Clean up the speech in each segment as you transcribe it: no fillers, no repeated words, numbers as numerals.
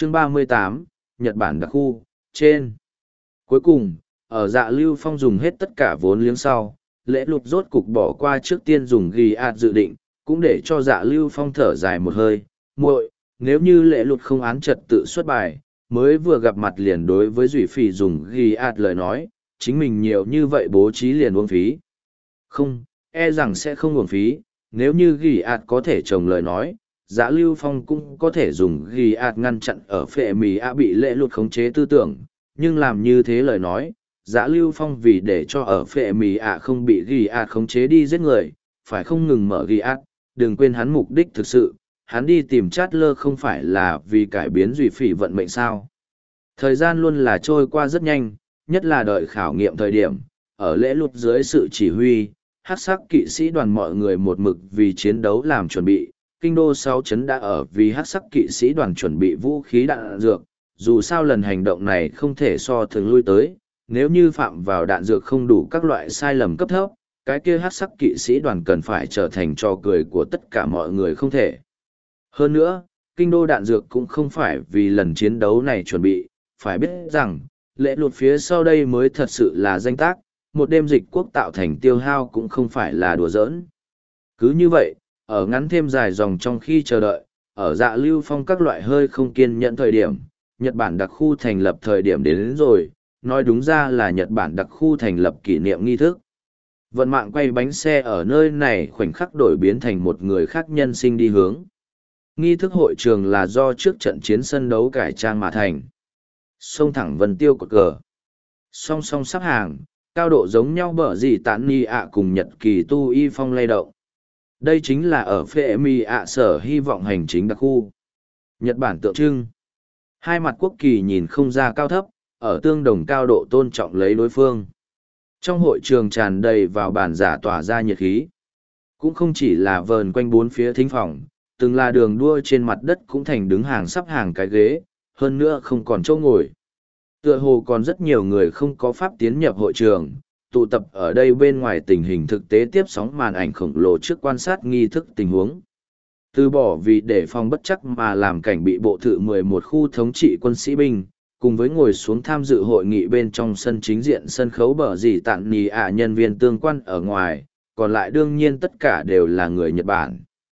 Chương 38, Nhật Bản đặc khu, trên. Cuối cùng, ở Dạ Lưu Phong dùng hết tất cả vốn liếng sau, lễ lụt rốt cục bỏ qua trước tiên dùng ghi ạt dự định, cũng để cho Dạ Lưu Phong thở dài một hơi. Muội, nếu như lễ lụt không án trật tự xuất bài, mới vừa gặp mặt liền đối với Duy Phỉ dùng ghi ạt lời nói, chính mình nhiều như vậy bố trí liền uổng phí. Không, e rằng sẽ không uổng phí, nếu như ghi ạt có thể trồng lời nói, Dạ Lưu Phong cũng có thể dùng ghi ạt ngăn chặn ở phệ mì ạ bị lễ lụt khống chế tư tưởng, nhưng làm như thế lời nói, Dạ Lưu Phong vì để cho ở phệ mì ạ không bị ghi ạt khống chế đi giết người, phải không ngừng mở ghi ạt, đừng quên hắn mục đích thực sự, hắn đi tìm chát lơ không phải là vì cải biến Duy Phỉ vận mệnh sao. Thời gian luôn là trôi qua rất nhanh, nhất là đợi khảo nghiệm thời điểm, ở lễ lụt dưới sự chỉ huy, hắc sắc kỵ sĩ đoàn mọi người một mực vì chiến đấu làm chuẩn bị. Kinh đô 6 chấn đã ở vì hắc sắc kỵ sĩ đoàn chuẩn bị vũ khí đạn dược, dù sao lần hành động này không thể so thường lui tới, nếu như phạm vào đạn dược không đủ các loại sai lầm cấp thấp, cái kia hắc sắc kỵ sĩ đoàn cần phải trở thành trò cười của tất cả mọi người không thể. Hơn nữa, kinh đô đạn dược cũng không phải vì lần chiến đấu này chuẩn bị, phải biết rằng, lễ lụt phía sau đây mới thật sự là danh tác, một đêm dịch quốc tạo thành tiêu hao cũng không phải là đùa giỡn. Cứ như vậy, ở ngắn thêm dài dòng trong khi chờ đợi, ở Dạ Lưu Phong các loại hơi không kiên nhẫn thời điểm, Nhật Bản đặc khu thành lập thời điểm đến rồi, nói đúng ra là Nhật Bản đặc khu thành lập kỷ niệm nghi thức. Vận mạng quay bánh xe ở nơi này khoảnh khắc đổi biến thành một người khác nhân sinh đi hướng. Nghi thức hội trường là do trước trận chiến sân đấu cải trang mà thành. Sông thẳng vân tiêu cột cờ. Song song sắp hàng, cao độ giống nhau bở gì tán ni ạ cùng Nhật Kỳ tu y phong lay động. Đây chính là ở phệ mi ạ sở hy vọng hành chính đặc khu. Nhật Bản tượng trưng. Hai mặt quốc kỳ nhìn không ra cao thấp, ở tương đồng cao độ tôn trọng lấy đối phương. Trong hội trường tràn đầy vào bàn giả tỏa ra nhiệt khí. Cũng không chỉ là vờn quanh bốn phía thính phòng, từng là đường đua trên mặt đất cũng thành đứng hàng sắp hàng cái ghế, hơn nữa không còn chỗ ngồi. Tựa hồ còn rất nhiều người không có pháp tiến nhập hội trường, tụ tập ở đây bên ngoài tình hình thực tế tiếp sóng màn ảnh khổng lồ trước quan sát nghi thức tình huống. Từ bỏ vì để phòng bất chắc mà làm cảnh bị bộ thự 11 khu thống trị quân sĩ binh, cùng với ngồi xuống tham dự hội nghị bên trong sân chính diện sân khấu bờ gì tạn nì ạ nhân viên tương quan ở ngoài, còn lại đương nhiên tất cả đều là người Nhật Bản.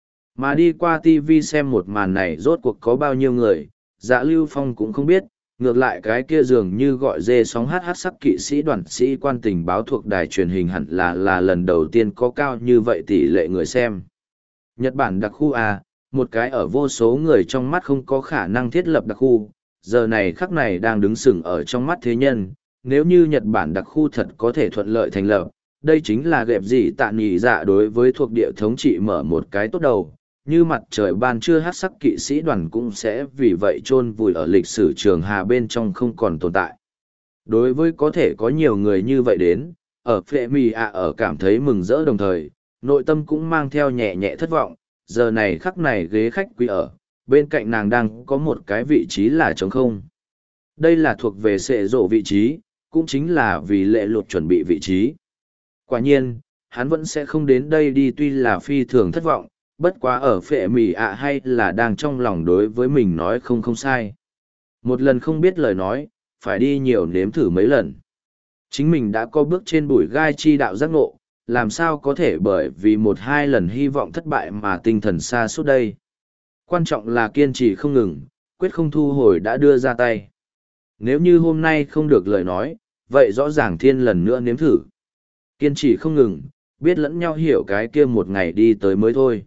Mà đi qua TV xem một màn này rốt cuộc có bao nhiêu người, Dạ Lưu Phong cũng không biết, ngược lại cái kia dường như gọi dê sóng hát hát sắc kỵ sĩ đoàn sĩ quan tình báo thuộc đài truyền hình hẳn là lần đầu tiên có cao như vậy tỷ lệ người xem. Nhật Bản đặc khu A, một cái ở vô số người trong mắt không có khả năng thiết lập đặc khu, giờ này khắc này đang đứng sừng ở trong mắt thế nhân, nếu như Nhật Bản đặc khu thật có thể thuận lợi thành lập, đây chính là gẹp gì tạ nhị dạ đối với thuộc địa thống trị mở một cái tốt đầu, như mặt trời ban trưa hát sắc kỵ sĩ đoàn cũng sẽ vì vậy chôn vùi ở lịch sử trường hà bên trong không còn tồn tại. Đối với có thể có nhiều người như vậy đến, ở phệ mì ạ ở cảm thấy mừng rỡ đồng thời, nội tâm cũng mang theo nhẹ nhẹ thất vọng, giờ này khắc này ghế khách quý ở, bên cạnh nàng đang có một cái vị trí là trống không. Đây là thuộc về sệ rộ vị trí, cũng chính là vì lệ luật chuẩn bị vị trí. Quả nhiên, hắn vẫn sẽ không đến đây đi tuy là phi thường thất vọng, bất quá ở phệ mì ạ hay là đang trong lòng đối với mình nói không sai. Một lần không biết lời nói, phải đi nhiều nếm thử mấy lần. Chính mình đã có bước trên bụi gai chi đạo giác ngộ, làm sao có thể bởi vì một hai lần hy vọng thất bại mà tinh thần xa suốt đây. Quan trọng là kiên trì không ngừng, quyết không thu hồi đã đưa ra tay. Nếu như hôm nay không được lời nói, vậy rõ ràng thiên lần nữa nếm thử. Kiên trì không ngừng, biết lẫn nhau hiểu cái kia một ngày đi tới mới thôi.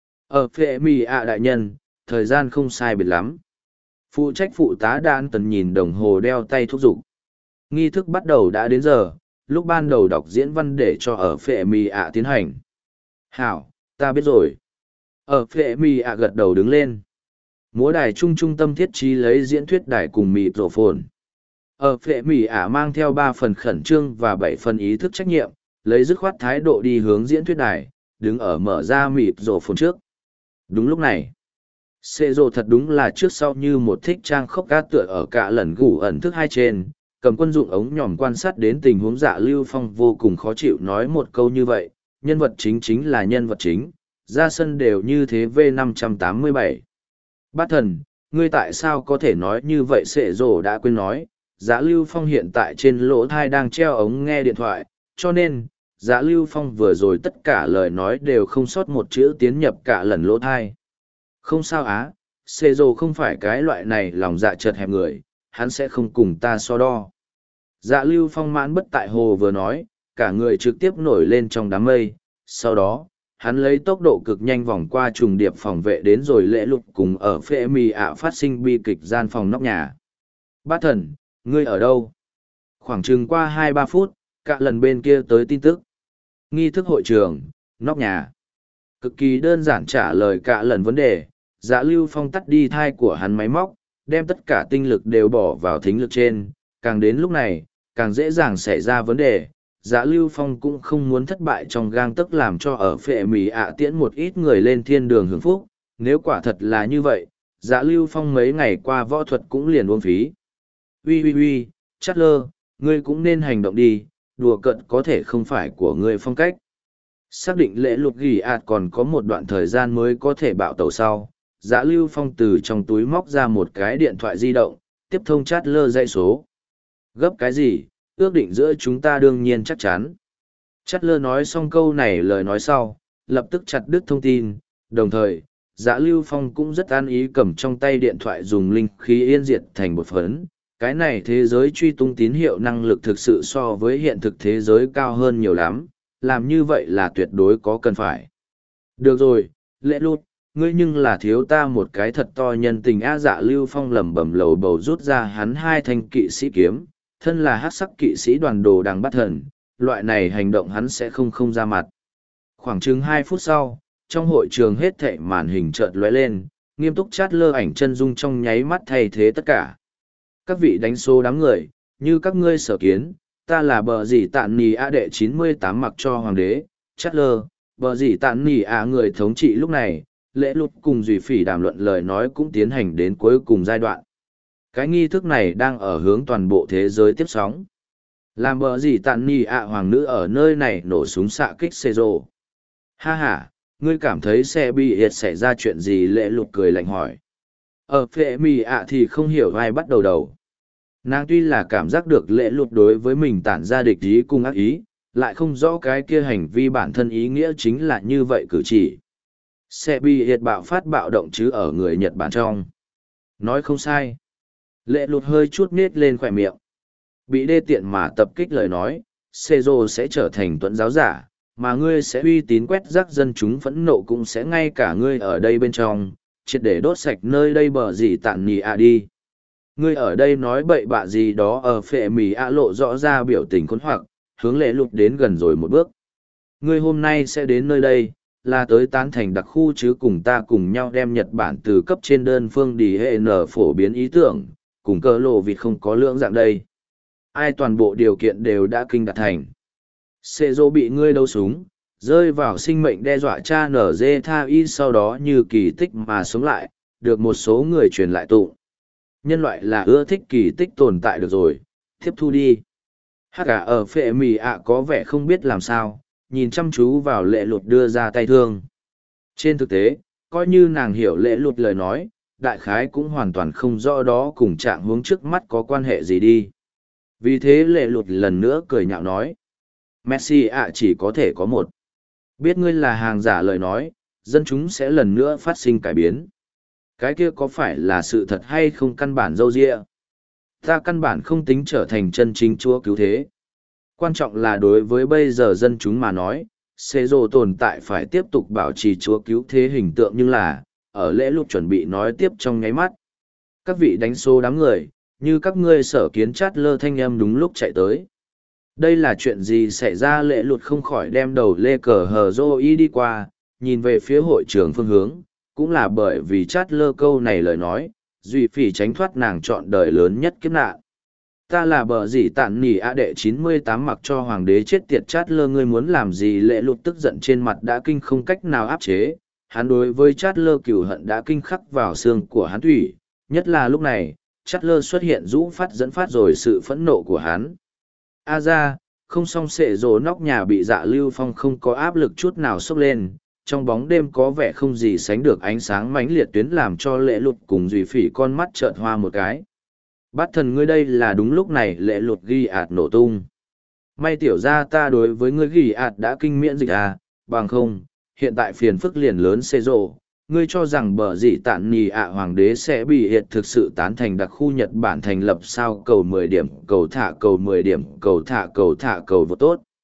Ở phệ mì ạ đại nhân, thời gian không sai biệt lắm. Phụ trách phụ tá Đan Tần nhìn đồng hồ đeo tay thúc giục. Nghi thức bắt đầu đã đến giờ, lúc ban đầu đọc diễn văn để cho ở phệ mì ạ tiến hành. Hảo, ta biết rồi. Ở phệ mì ạ gật đầu đứng lên. Múa đài trung tâm thiết trí lấy diễn thuyết đài cùng mịt rổ phồn. Ở phệ mì ạ mang theo 3 phần khẩn trương và 7 phần ý thức trách nhiệm, lấy dứt khoát thái độ đi hướng diễn thuyết đài, đứng ở mở ra mịt rổ phồn trước. Đúng lúc này, xê rồ thật đúng là trước sau như một thích trang khốc ca tựa ở cả lần gủ ẩn thức hai trên, cầm quân dụng ống nhòm quan sát đến tình huống Dạ Lưu Phong vô cùng khó chịu nói một câu như vậy, nhân vật chính là nhân vật chính, ra sân đều như thế V587. Bát thần, ngươi tại sao có thể nói như vậy? Sệ rồ đã quên nói, Dạ Lưu Phong hiện tại trên lỗ thai đang treo ống nghe điện thoại, cho nên, Dạ Lưu Phong vừa rồi tất cả lời nói đều không sót một chữ tiến nhập cả lần lỗ thai. Không sao á, Sệ rồ không phải cái loại này lòng dạ chật hẹp người, hắn sẽ không cùng ta so đo. Dạ Lưu Phong mãn bất tại hồ vừa nói, cả người trực tiếp nổi lên trong đám mây, sau đó, hắn lấy tốc độ cực nhanh vòng qua trùng điệp phòng vệ đến rồi lễ lục cùng ở phê mì ạ phát sinh bi kịch gian phòng nóc nhà. Bát thần, ngươi ở đâu? Khoảng chừng qua 2-3 phút, cả lần bên kia tới tin tức. Nghi thức hội trường, nóc nhà. Cực kỳ đơn giản trả lời cả lần vấn đề, Dạ Lưu Phong tắt đi thai của hắn máy móc, đem tất cả tinh lực đều bỏ vào thính lực trên, càng đến lúc này, càng dễ dàng xảy ra vấn đề. Dạ Lưu Phong cũng không muốn thất bại trong gang tấc làm cho ở phệ mì ạ tiễn một ít người lên thiên đường hưởng phúc, nếu quả thật là như vậy, Dạ Lưu Phong mấy ngày qua võ thuật cũng liền uổng phí. Ui, Chatler, ngươi cũng nên hành động đi, đùa cợt có thể không phải của ngươi phong cách. Xác định lễ lục ghi ạt còn có một đoạn thời gian mới có thể bạo tàu sau, Dạ Lưu Phong từ trong túi móc ra một cái điện thoại di động, tiếp thông Chatler dãy số. Gấp cái gì, ước định giữa chúng ta đương nhiên chắc chắn. Chatler nói xong câu này lời nói sau, lập tức chặt đứt thông tin, đồng thời, Dạ Lưu Phong cũng rất an ý cầm trong tay điện thoại dùng linh khí yên diệt thành một phấn. Cái này thế giới truy tung tín hiệu năng lực thực sự so với hiện thực thế giới cao hơn nhiều lắm, làm như vậy là tuyệt đối có cần phải. Được rồi, lễ lút, ngươi nhưng là thiếu ta một cái thật to nhân tình. Dạ Lưu Phong lẩm bẩm lầu bầu rút ra hắn 2 thanh kỵ sĩ kiếm, thân là hắc sắc kỵ sĩ đoàn đồ đằng bắt thần, loại này hành động hắn sẽ không ra mặt. Khoảng chừng 2 phút sau, trong hội trường hết thảy màn hình chợt lóe lên, nghiêm túc Chatler ảnh chân dung trong nháy mắt thay thế tất cả. Các vị đánh số đám người, như các ngươi sở kiến, ta là bờ dì tạn nì a đệ 98 mặc cho hoàng đế, Chatler, bờ dì tạn nì a người thống trị lúc này, lễ lục cùng Duy Phỉ đàm luận lời nói cũng tiến hành đến cuối cùng giai đoạn. Cái nghi thức này đang ở hướng toàn bộ thế giới tiếp sóng. Làm bờ gì tạn nì ạ hoàng nữ ở nơi này nổ súng xạ kích xê rồ. Ha ha, ngươi cảm thấy sẽ bị hiệt xảy ra chuyện gì? Lễ lục cười lạnh hỏi. Ở phệ mì ạ thì không hiểu ai bắt đầu. Nàng tuy là cảm giác được lễ lục đối với mình tản ra địch ý cùng ác ý, lại không rõ cái kia hành vi bản thân ý nghĩa chính là như vậy cử chỉ. Sẽ bị hiệt bạo phát bạo động chứ ở người Nhật Bản trong. Nói không sai. Lễ lụt hơi chút nết lên khỏe miệng. Bị đê tiện mà tập kích lời nói, Seizo sẽ trở thành tuẫn giáo giả, mà ngươi sẽ uy tín quét rác dân chúng phẫn nộ cũng sẽ ngay cả ngươi ở đây bên trong, triệt để đốt sạch nơi đây bờ gì tạn nhì ạ đi. Ngươi ở đây nói bậy bạ gì đó ở phệ mì ạ lộ rõ ra biểu tình khốn hoặc, hướng lễ lụt đến gần rồi một bước. Ngươi hôm nay sẽ đến nơi đây, là tới tán thành đặc khu chứ cùng ta cùng nhau đem Nhật Bản từ cấp trên đơn phương đi hệ nở phổ biến ý tưởng, cùng cơ lộ vịt không có lưỡng dạng đây. Ai toàn bộ điều kiện đều đã kinh đạt thành. Sệ dô bị ngươi đấu súng, rơi vào sinh mệnh đe dọa cha nở dê tha y sau đó như kỳ tích mà sống lại, được một số người truyền lại tụng. Nhân loại là ưa thích kỳ tích tồn tại được rồi, tiếp thu đi. Hát cả ở phệ mì ạ có vẻ không biết làm sao, nhìn chăm chú vào lệ lụt đưa ra tay thương. Trên thực tế, coi như nàng hiểu lệ lụt lời nói, đại khái cũng hoàn toàn không rõ đó cùng trạng hướng trước mắt có quan hệ gì đi. Vì thế lệ lụt lần nữa cười nhạo nói. Messi ạ chỉ có thể có một. Biết ngươi là hàng giả lời nói, dân chúng sẽ lần nữa phát sinh cải biến. Cái kia có phải là sự thật hay không căn bản dâu dịa? Ta căn bản không tính trở thành chân chính chúa cứu thế. Quan trọng là đối với bây giờ dân chúng mà nói, xê rồ tồn tại phải tiếp tục bảo trì chúa cứu thế hình tượng nhưng là, ở lễ lúc chuẩn bị nói tiếp trong nháy mắt. Các vị đánh số đám người, như các ngươi sở kiến chát lơ thanh âm đúng lúc chạy tới. Đây là chuyện gì xảy ra? Lễ lụt không khỏi đem đầu lê cờ hờ dô y đi qua, nhìn về phía hội trường phương hướng, cũng là bởi vì chát lơ câu này lời nói, Duy Phỉ tránh thoát nàng chọn đời lớn nhất kiếp nạn. Ta là bờ gì tạn nỉ a đệ 98 mặc cho hoàng đế chết tiệt chát lơ ngươi muốn làm gì? Lễ lụt tức giận trên mặt đã kinh không cách nào áp chế, hắn đối với chát lơ cừu hận đã kinh khắc vào xương của hắn thủy, nhất là lúc này, chát lơ xuất hiện rũ phát dẫn phát rồi sự phẫn nộ của hắn. A ra, không xong sệ rồ nóc nhà bị Dạ Lưu Phong không có áp lực chút nào xốc lên, trong bóng đêm có vẻ không gì sánh được ánh sáng mãnh liệt tuyến làm cho lệ lụt cùng Duy Phỉ con mắt trợn hoa một cái. Bát thần ngươi đây là đúng lúc này lệ lụt ghi ạt nổ tung. May tiểu ra ta đối với ngươi ghi ạt đã kinh miễn dịch à, bằng không, hiện tại phiền phức liền lớn xê rộ. Ngươi cho rằng bờ dị tản nhì ạ hoàng đế sẽ bị hiệt thực sự tán thành đặc khu Nhật Bản thành lập sao cầu 10 điểm, cầu thả cầu 10 điểm, cầu thả cầu vô tốt.